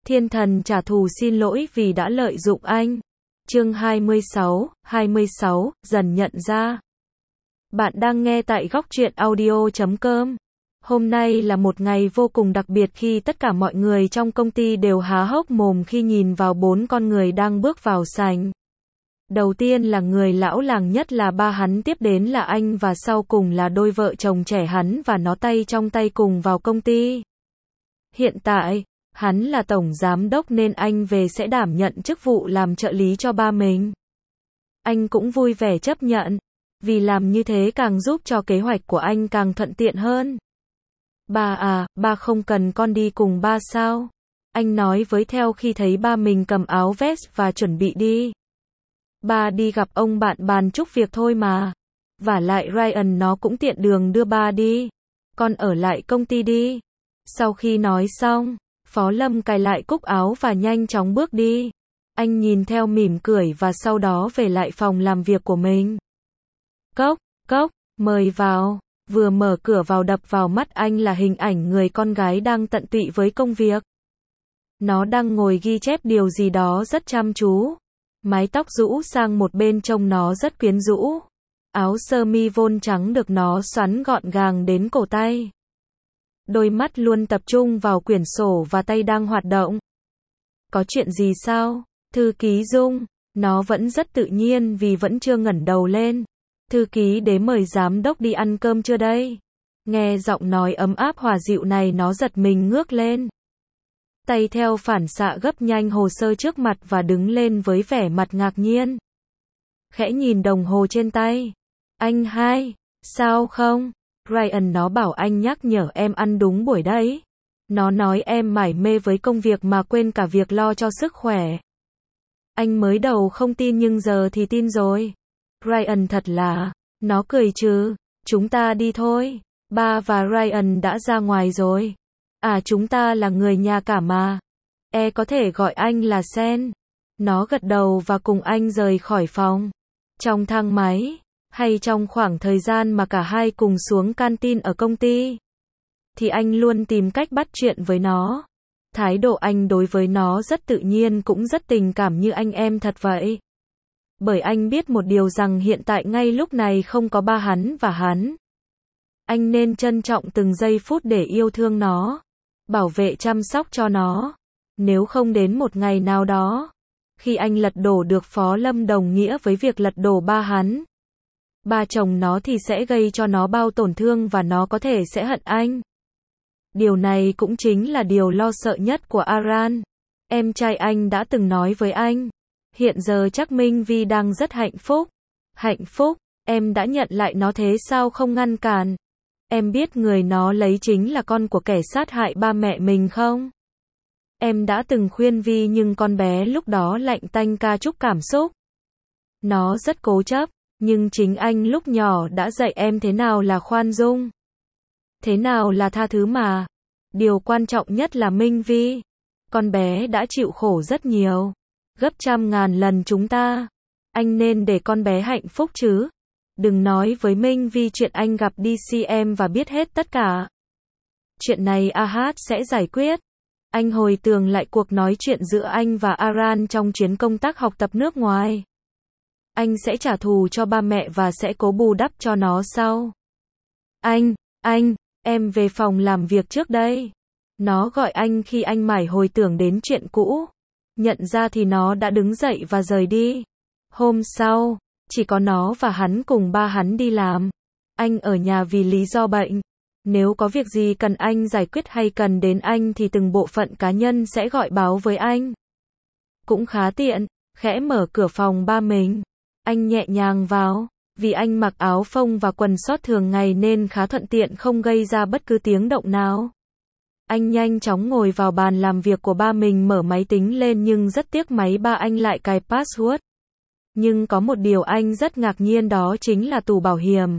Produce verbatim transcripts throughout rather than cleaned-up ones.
Thiên thần trả thù xin lỗi vì đã lợi dụng anh. Chương hai mươi sáu, hai mươi sáu, dần nhận ra. Bạn đang nghe tại góc truyện audio chấm com. Hôm nay là một ngày vô cùng đặc biệt khi tất cả mọi người trong công ty đều há hốc mồm khi nhìn vào bốn con người đang bước vào sảnh. Đầu tiên là người lão làng nhất là ba hắn, tiếp đến là anh và sau cùng là đôi vợ chồng trẻ hắn và nó tay trong tay cùng vào công ty. Hiện tại, hắn là tổng giám đốc nên anh về sẽ đảm nhận chức vụ làm trợ lý cho ba mình. Anh cũng vui vẻ chấp nhận, vì làm như thế càng giúp cho kế hoạch của anh càng thuận tiện hơn. Ba à, ba không cần con đi cùng ba sao? Anh nói với Theo khi thấy ba mình cầm áo vest và chuẩn bị đi. Ba đi gặp ông bạn bàn chút việc thôi mà. Vả lại Ryan nó cũng tiện đường đưa ba đi. Con ở lại công ty đi. Sau khi nói xong, Phó Lâm cài lại cúc áo và nhanh chóng bước đi. Anh nhìn Theo mỉm cười và sau đó về lại phòng làm việc của mình. Cốc, cốc, mời vào. Vừa mở cửa vào đập vào mắt anh là hình ảnh người con gái đang tận tụy với công việc. Nó đang ngồi ghi chép điều gì đó rất chăm chú. Mái tóc rũ sang một bên trông nó rất quyến rũ. Áo sơ mi vôn trắng được nó xoắn gọn gàng đến cổ tay. Đôi mắt luôn tập trung vào quyển sổ và tay đang hoạt động. Có chuyện gì sao? Thư ký Dung. Nó vẫn rất tự nhiên vì vẫn chưa ngẩng đầu lên. Thư ký Đế mời giám đốc đi ăn cơm chưa đây? Nghe giọng nói ấm áp hòa dịu này nó giật mình ngước lên. Tay theo phản xạ gấp nhanh hồ sơ trước mặt và đứng lên với vẻ mặt ngạc nhiên. Khẽ nhìn đồng hồ trên tay. Anh hai, sao không? Ryan nó bảo anh nhắc nhở em ăn đúng buổi đấy. Nó nói em mải mê với công việc mà quên cả việc lo cho sức khỏe. Anh mới đầu không tin nhưng giờ thì tin rồi. Ryan thật là, nó cười chứ, chúng ta đi thôi. Ba và Ryan đã ra ngoài rồi. À chúng ta là người nhà cả mà. E có thể gọi anh là Sen. Nó gật đầu và cùng anh rời khỏi phòng. Trong thang máy, hay trong khoảng thời gian mà cả hai cùng xuống canteen ở công ty, thì anh luôn tìm cách bắt chuyện với nó. Thái độ anh đối với nó rất tự nhiên cũng rất tình cảm như anh em thật vậy. Bởi anh biết một điều rằng hiện tại ngay lúc này không có ba hắn và hắn. Anh nên trân trọng từng giây phút để yêu thương nó, bảo vệ chăm sóc cho nó. Nếu không đến một ngày nào đó, khi anh lật đổ được Phó Lâm đồng nghĩa với việc lật đổ ba hắn, ba chồng nó thì sẽ gây cho nó bao tổn thương và nó có thể sẽ hận anh. Điều này cũng chính là điều lo sợ nhất của Aran. Em trai anh đã từng nói với anh. Hiện giờ chắc Minh Vi đang rất hạnh phúc. Hạnh phúc, em đã nhận lại nó thế sao không ngăn cản? Em biết người nó lấy chính là con của kẻ sát hại ba mẹ mình không? Em đã từng khuyên Vi nhưng con bé lúc đó lạnh tanh ca chút cảm xúc. Nó rất cố chấp, nhưng chính anh lúc nhỏ đã dạy em thế nào là khoan dung. Thế nào là tha thứ mà. Điều quan trọng nhất là Minh Vi. Con bé đã chịu khổ rất nhiều. Gấp trăm ngàn lần chúng ta. Anh nên để con bé hạnh phúc chứ. Đừng nói với Minh Vi chuyện anh gặp đê xê em và biết hết tất cả. Chuyện này Ahad sẽ giải quyết. Anh hồi tưởng lại cuộc nói chuyện giữa anh và Aran trong chuyến công tác học tập nước ngoài. Anh sẽ trả thù cho ba mẹ và sẽ cố bù đắp cho nó sau. Anh, anh, em về phòng làm việc trước đây. Nó gọi anh khi anh mải hồi tưởng đến chuyện cũ. Nhận ra thì nó đã đứng dậy và rời đi. Hôm sau, chỉ có nó và hắn cùng ba hắn đi làm. Anh ở nhà vì lý do bệnh. Nếu có việc gì cần anh giải quyết hay cần đến anh thì từng bộ phận cá nhân sẽ gọi báo với anh. Cũng khá tiện, khẽ mở cửa phòng ba mình. Anh nhẹ nhàng vào, vì anh mặc áo phông và quần sót thường ngày nên khá thuận tiện không gây ra bất cứ tiếng động nào. Anh nhanh chóng ngồi vào bàn làm việc của ba mình mở máy tính lên nhưng rất tiếc máy ba anh lại cài password. Nhưng có một điều anh rất ngạc nhiên đó chính là tủ bảo hiểm.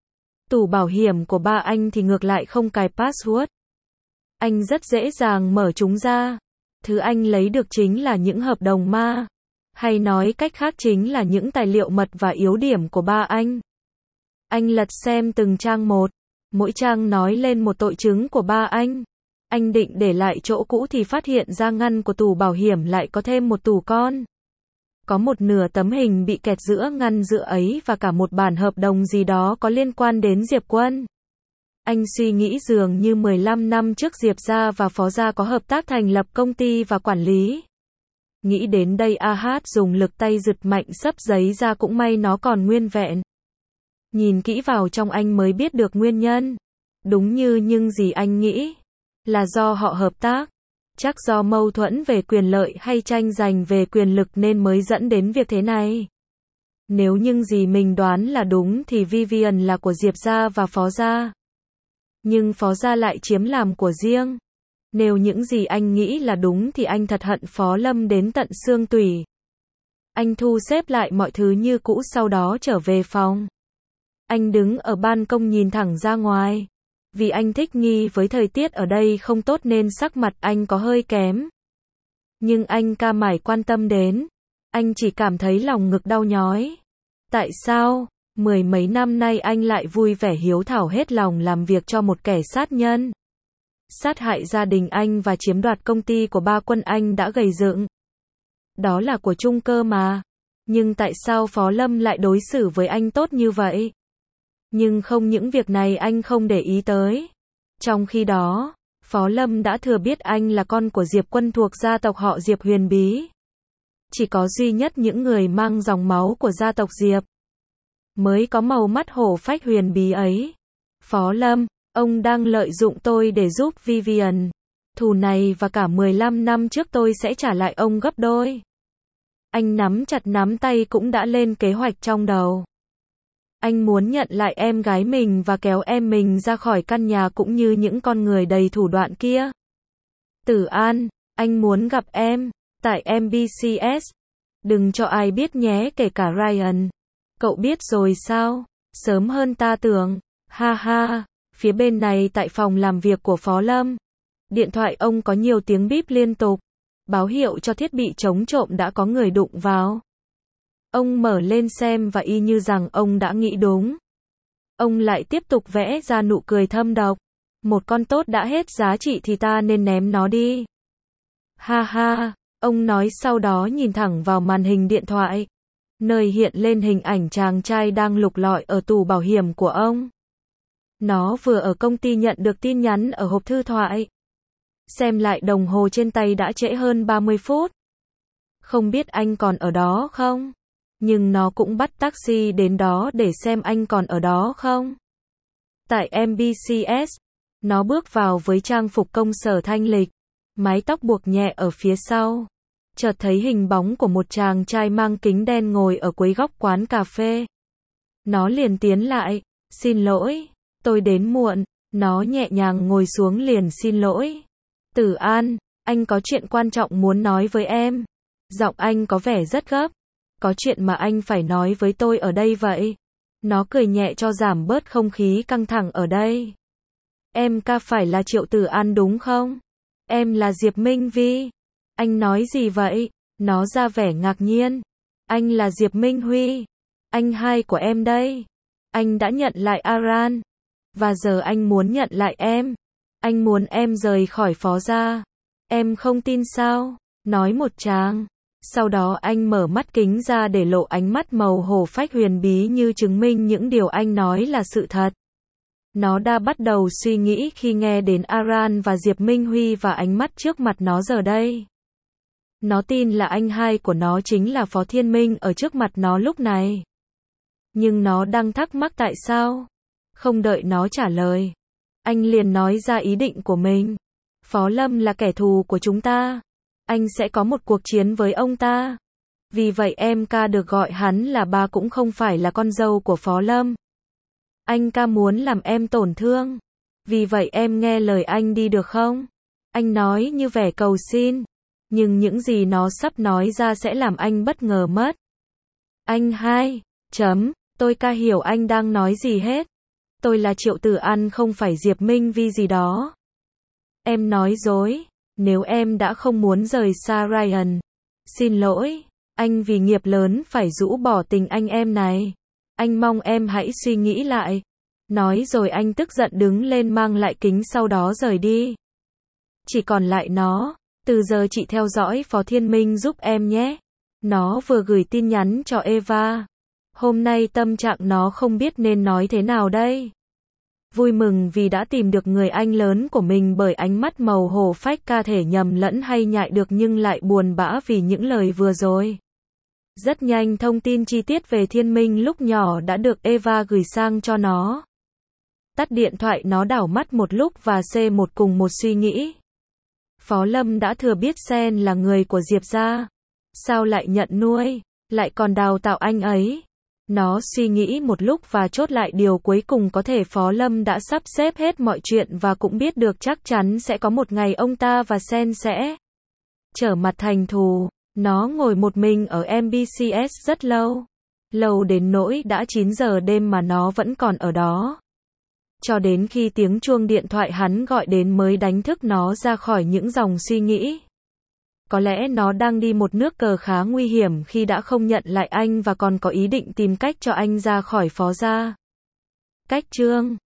Tủ bảo hiểm của ba anh thì ngược lại không cài password. Anh rất dễ dàng mở chúng ra. Thứ anh lấy được chính là những hợp đồng ma. Hay nói cách khác chính là những tài liệu mật và yếu điểm của ba anh. Anh lật xem từng trang một. Mỗi trang nói lên một tội chứng của ba anh. Anh định để lại chỗ cũ thì phát hiện ra ngăn của tủ bảo hiểm lại có thêm một tủ con. Có một nửa tấm hình bị kẹt giữa ngăn giữa ấy và cả một bản hợp đồng gì đó có liên quan đến Diệp Quân. Anh suy nghĩ dường như mười lăm năm trước Diệp gia và Phó gia có hợp tác thành lập công ty và quản lý. Nghĩ đến đây A Hát dùng lực tay giật mạnh xấp giấy ra, cũng may nó còn nguyên vẹn. Nhìn kỹ vào trong anh mới biết được nguyên nhân. Đúng như những gì anh nghĩ. Là do họ hợp tác. Chắc do mâu thuẫn về quyền lợi hay tranh giành về quyền lực nên mới dẫn đến việc thế này. Nếu những gì mình đoán là đúng thì Vivian là của Diệp gia và Phó gia. Nhưng Phó gia lại chiếm làm của riêng. Nếu những gì anh nghĩ là đúng thì anh thật hận Phó Lâm đến tận xương tủy. Anh thu xếp lại mọi thứ như cũ, sau đó trở về phòng. Anh đứng ở ban công nhìn thẳng ra ngoài. Vì anh thích nghi với thời tiết ở đây không tốt nên sắc mặt anh có hơi kém. Nhưng anh ca mải quan tâm đến. Anh chỉ cảm thấy lòng ngực đau nhói. Tại sao, mười mấy năm nay anh lại vui vẻ hiếu thảo hết lòng làm việc cho một kẻ sát nhân? Sát hại gia đình anh và chiếm đoạt công ty của ba Quân anh đã gầy dựng. Đó là của Trung cơ mà. Nhưng tại sao Phó Lâm lại đối xử với anh tốt như vậy? Nhưng không những việc này anh không để ý tới. Trong khi đó, Phó Lâm đã thừa biết anh là con của Diệp Quân thuộc gia tộc họ Diệp huyền bí. Chỉ có duy nhất những người mang dòng máu của gia tộc Diệp mới có màu mắt hổ phách huyền bí ấy. Phó Lâm, ông đang lợi dụng tôi để giúp Vivian. Thù này và cả mười lăm năm trước tôi sẽ trả lại ông gấp đôi. Anh nắm chặt nắm tay, cũng đã lên kế hoạch trong đầu. Anh muốn nhận lại em gái mình và kéo em mình ra khỏi căn nhà cũng như những con người đầy thủ đoạn kia. Tử An, anh muốn gặp em, tại em bê xê ét. Đừng cho ai biết nhé, kể cả Ryan. Cậu biết rồi sao? Sớm hơn ta tưởng. Ha ha, phía bên này tại phòng làm việc của Phó Lâm. Điện thoại ông có nhiều tiếng bíp liên tục. Báo hiệu cho thiết bị chống trộm đã có người đụng vào. Ông mở lên xem và y như rằng ông đã nghĩ đúng. Ông lại tiếp tục vẽ ra nụ cười thâm độc. Một con tốt đã hết giá trị thì ta nên ném nó đi. Ha ha, ông nói, sau đó nhìn thẳng vào màn hình điện thoại. Nơi hiện lên hình ảnh chàng trai đang lục lọi ở tủ bảo hiểm của ông. Nó vừa ở công ty nhận được tin nhắn ở hộp thư thoại. Xem lại đồng hồ trên tay đã trễ hơn ba mươi phút. Không biết anh còn ở đó không? Nhưng nó cũng bắt taxi đến đó để xem anh còn ở đó không. Tại em bê xê ét, nó bước vào với trang phục công sở thanh lịch, mái tóc buộc nhẹ ở phía sau. Chợt thấy hình bóng của một chàng trai mang kính đen ngồi ở cuối góc quán cà phê. Nó liền tiến lại. Xin lỗi, tôi đến muộn. Nó nhẹ nhàng ngồi xuống liền xin lỗi. Tử An, anh có chuyện quan trọng muốn nói với em. Giọng anh có vẻ rất gấp. Có chuyện mà anh phải nói với tôi ở đây vậy. Nó cười nhẹ cho giảm bớt không khí căng thẳng ở đây. Em ca phải là Triệu Tử An đúng không? Em là Diệp Minh Vi. Anh nói gì vậy? Nó ra vẻ ngạc nhiên. Anh là Diệp Minh Huy. Anh hai của em đây. Anh đã nhận lại Aran. Và giờ anh muốn nhận lại em. Anh muốn em rời khỏi Phó gia. Em không tin sao? Nói một tràng. Sau đó anh mở mắt kính ra để lộ ánh mắt màu hổ phách huyền bí như chứng minh những điều anh nói là sự thật. Nó đã bắt đầu suy nghĩ khi nghe đến Aran và Diệp Minh Huy và ánh mắt trước mặt nó giờ đây. Nó tin là anh hai của nó chính là Phó Thiên Minh ở trước mặt nó lúc này. Nhưng nó đang thắc mắc tại sao. Không đợi nó trả lời, anh liền nói ra ý định của mình. Phó Lâm là kẻ thù của chúng ta. Anh sẽ có một cuộc chiến với ông ta. Vì vậy em ca được gọi hắn là ba cũng không phải là con dâu của Phó Lâm. Anh ca muốn làm em tổn thương. Vì vậy em nghe lời anh đi được không? Anh nói như vẻ cầu xin. Nhưng những gì nó sắp nói ra sẽ làm anh bất ngờ mất. Anh hai, chấm, tôi ca hiểu anh đang nói gì hết. Tôi là Triệu Tử An không phải Diệp Minh Vi gì đó. Em nói dối. Nếu em đã không muốn rời xa Ryan. Xin lỗi. Anh vì nghiệp lớn phải rũ bỏ tình anh em này. Anh mong em hãy suy nghĩ lại. Nói rồi anh tức giận đứng lên mang lại kính sau đó rời đi. Chỉ còn lại nó. Từ giờ chị theo dõi Phó Thiên Minh giúp em nhé. Nó vừa gửi tin nhắn cho Eva. Hôm nay tâm trạng nó không biết nên nói thế nào đây. Vui mừng vì đã tìm được người anh lớn của mình bởi ánh mắt màu hổ phách ca thể nhầm lẫn hay nhại được nhưng lại buồn bã vì những lời vừa rồi. Rất nhanh thông tin chi tiết về Thiên Minh lúc nhỏ đã được Eva gửi sang cho nó. Tắt điện thoại nó đảo mắt một lúc và xê một cùng một suy nghĩ. Phó Lâm đã thừa biết Sen là người của Diệp gia. Sao lại nhận nuôi, lại còn đào tạo anh ấy. Nó suy nghĩ một lúc và chốt lại điều cuối cùng có thể Phó Lâm đã sắp xếp hết mọi chuyện và cũng biết được chắc chắn sẽ có một ngày ông ta và Sen sẽ trở mặt thành thù. Nó ngồi một mình ở em bê xê ét rất lâu. Lâu đến nỗi đã chín giờ đêm mà nó vẫn còn ở đó. Cho đến khi tiếng chuông điện thoại hắn gọi đến mới đánh thức nó ra khỏi những dòng suy nghĩ. Có lẽ nó đang đi một nước cờ khá nguy hiểm khi đã không nhận lại anh và còn có ý định tìm cách cho anh ra khỏi Phó gia. Cách chương